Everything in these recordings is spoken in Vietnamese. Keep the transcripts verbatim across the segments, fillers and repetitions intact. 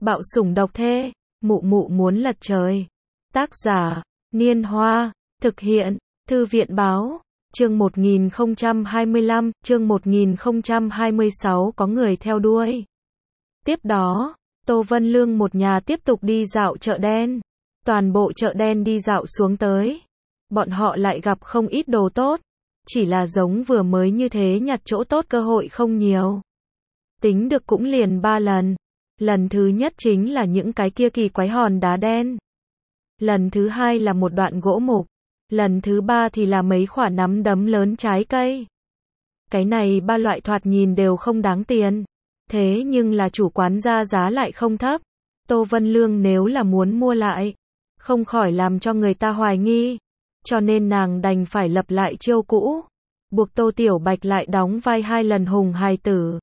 Bạo sủng độc thê, mụ mụ muốn lật trời. Tác giả, Niên Hoa, thực hiện, Thư viện Báo, chương một nghìn không trăm hai mươi lăm, chương một nghìn không trăm hai mươi sáu có người theo đuôi. Tiếp đó, Tô Vân Lương một nhà tiếp tục đi dạo chợ đen. Toàn bộ chợ đen đi dạo xuống tới. Bọn họ lại gặp không ít đồ tốt. Chỉ là giống vừa mới như thế nhặt chỗ tốt cơ hội không nhiều. Tính được cũng liền ba lần. Lần thứ nhất chính là những cái kia kỳ quái hòn đá đen. Lần thứ hai là một đoạn gỗ mục. Lần thứ ba thì là mấy quả nắm đấm lớn trái cây. Cái này ba loại thoạt nhìn đều không đáng tiền. Thế nhưng là chủ quán ra giá lại không thấp. Tô Vân Lương nếu là muốn mua lại, không khỏi làm cho người ta hoài nghi. Cho nên nàng đành phải lập lại chiêu cũ. Buộc Tô Tiểu Bạch lại đóng vai hai lần hùng hài tử.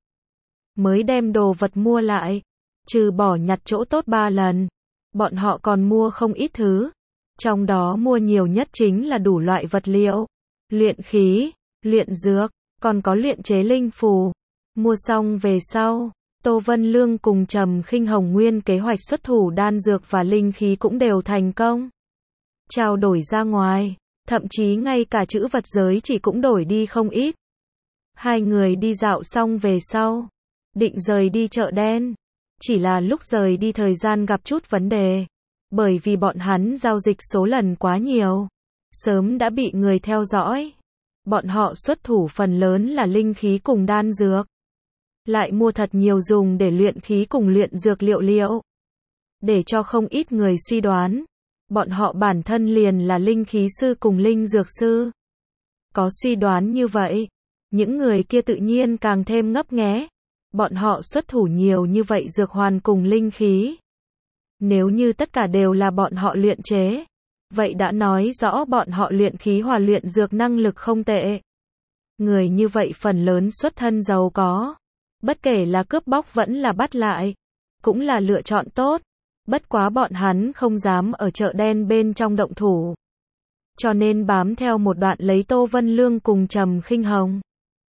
Mới đem đồ vật mua lại. Trừ bỏ nhặt chỗ tốt ba lần. Bọn họ còn mua không ít thứ. Trong đó mua nhiều nhất chính là đủ loại vật liệu. Luyện khí, luyện dược, còn có luyện chế linh phù. Mua xong về sau, Tô Vân Lương cùng Trầm Khinh Hồng nguyên kế hoạch xuất thủ đan dược và linh khí cũng đều thành công. Trao đổi ra ngoài, thậm chí ngay cả chữ vật giới chỉ cũng đổi đi không ít. Hai người đi dạo xong về sau, định rời đi chợ đen. Chỉ là lúc rời đi thời gian gặp chút vấn đề. Bởi vì bọn hắn giao dịch số lần quá nhiều. Sớm đã bị người theo dõi. Bọn họ xuất thủ phần lớn là linh khí cùng đan dược. Lại mua thật nhiều dùng để luyện khí cùng luyện dược liệu liệu. Để cho không ít người suy đoán. Bọn họ bản thân liền là linh khí sư cùng linh dược sư. Có suy đoán như vậy. Những người kia tự nhiên càng thêm ngấp nghé. Bọn họ xuất thủ nhiều như vậy dược hoàn cùng linh khí. Nếu như tất cả đều là bọn họ luyện chế, vậy đã nói rõ bọn họ luyện khí hòa luyện dược năng lực không tệ. Người như vậy phần lớn xuất thân giàu có. Bất kể là cướp bóc vẫn là bắt lại, cũng là lựa chọn tốt. Bất quá bọn hắn không dám ở chợ đen bên trong động thủ. Cho nên bám theo một đoạn lấy Tô Vân Lương cùng Trầm Khinh Hồng.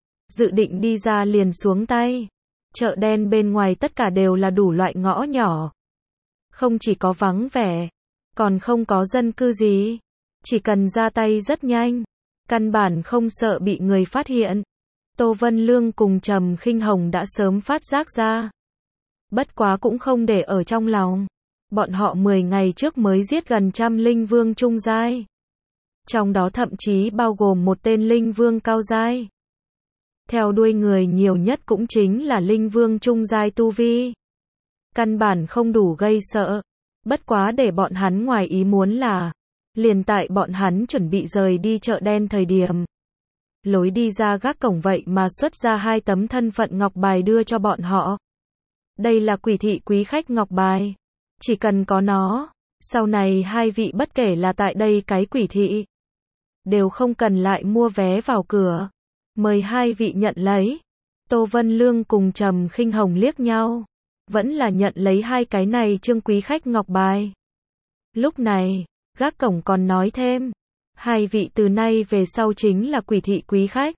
Dự định đi ra liền xuống tay. Chợ đen bên ngoài tất cả đều là đủ loại ngõ nhỏ. Không chỉ có vắng vẻ, còn không có dân cư gì. Chỉ cần ra tay rất nhanh. Căn bản không sợ bị người phát hiện. Tô Vân Lương cùng Trầm Khinh Hồng đã sớm phát giác ra. Bất quá cũng không để ở trong lòng. Bọn họ mười ngày trước mới giết gần trăm linh vương trung giai. Trong đó thậm chí bao gồm một tên linh vương cao giai. Theo đuôi người nhiều nhất cũng chính là linh vương trung giai tu vi. Căn bản không đủ gây sợ. Bất quá để bọn hắn ngoài ý muốn là, liền tại bọn hắn chuẩn bị rời đi chợ đen thời điểm. Lối đi ra gác cổng vậy mà xuất ra hai tấm thân phận ngọc bài đưa cho bọn họ. Đây là quỷ thị quý khách ngọc bài. Chỉ cần có nó, sau này hai vị bất kể là tại đây cái quỷ thị, đều không cần lại mua vé vào cửa. Mời hai vị nhận lấy. Tô Vân Lương cùng Trầm Khinh Hồng liếc nhau. Vẫn là nhận lấy hai cái này trương quý khách ngọc bài. Lúc này, gác cổng còn nói thêm. Hai vị từ nay về sau chính là quỷ thị quý khách.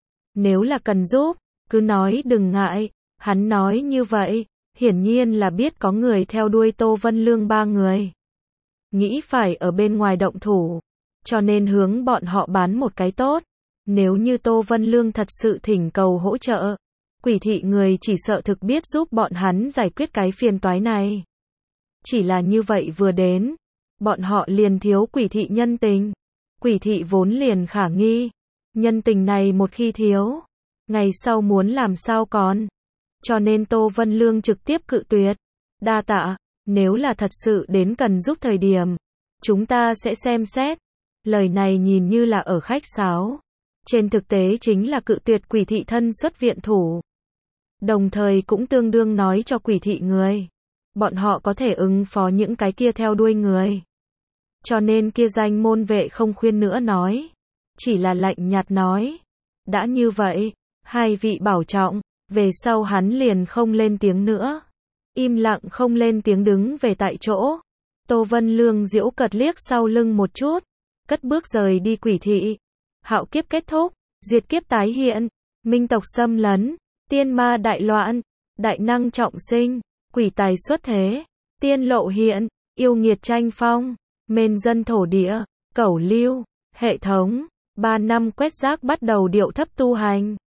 Nếu là cần giúp, cứ nói đừng ngại. Hắn nói như vậy, hiển nhiên là biết có người theo đuôi Tô Vân Lương ba người. Nghĩ phải ở bên ngoài động thủ. Cho nên hướng bọn họ bán một cái tốt. Nếu như Tô Vân Lương thật sự thỉnh cầu hỗ trợ, quỷ thị người chỉ sợ thực biết giúp bọn hắn giải quyết cái phiền toái này. Chỉ là như vậy vừa đến, bọn họ liền thiếu quỷ thị nhân tình. Quỷ thị vốn liền khả nghi. Nhân tình này một khi thiếu, ngày sau muốn làm sao còn. Cho nên Tô Vân Lương trực tiếp cự tuyệt. Đa tạ, nếu là thật sự đến cần giúp thời điểm, chúng ta sẽ xem xét. Lời này nhìn như là ở khách sáo. Trên thực tế chính là cự tuyệt quỷ thị thân xuất viện thủ. Đồng thời cũng tương đương nói cho quỷ thị người. Bọn họ có thể ứng phó những cái kia theo đuôi người. Cho nên kia danh môn vệ không khuyên nữa nói. Chỉ là lạnh nhạt nói. Đã như vậy, hai vị bảo trọng. Về sau hắn liền không lên tiếng nữa. Im lặng không lên tiếng đứng về tại chỗ. Tô Vân Lương giễu cợt liếc sau lưng một chút. Cất bước rời đi quỷ thị. Hạo kiếp kết thúc, diệt kiếp tái hiện, minh tộc xâm lấn, tiên ma đại loạn, đại năng trọng sinh, quỷ tài xuất thế, tiên lộ hiện, yêu nghiệt tranh phong, mên dân thổ địa, cẩu lưu, hệ thống, ba năm quét rác bắt đầu điệu thấp tu hành.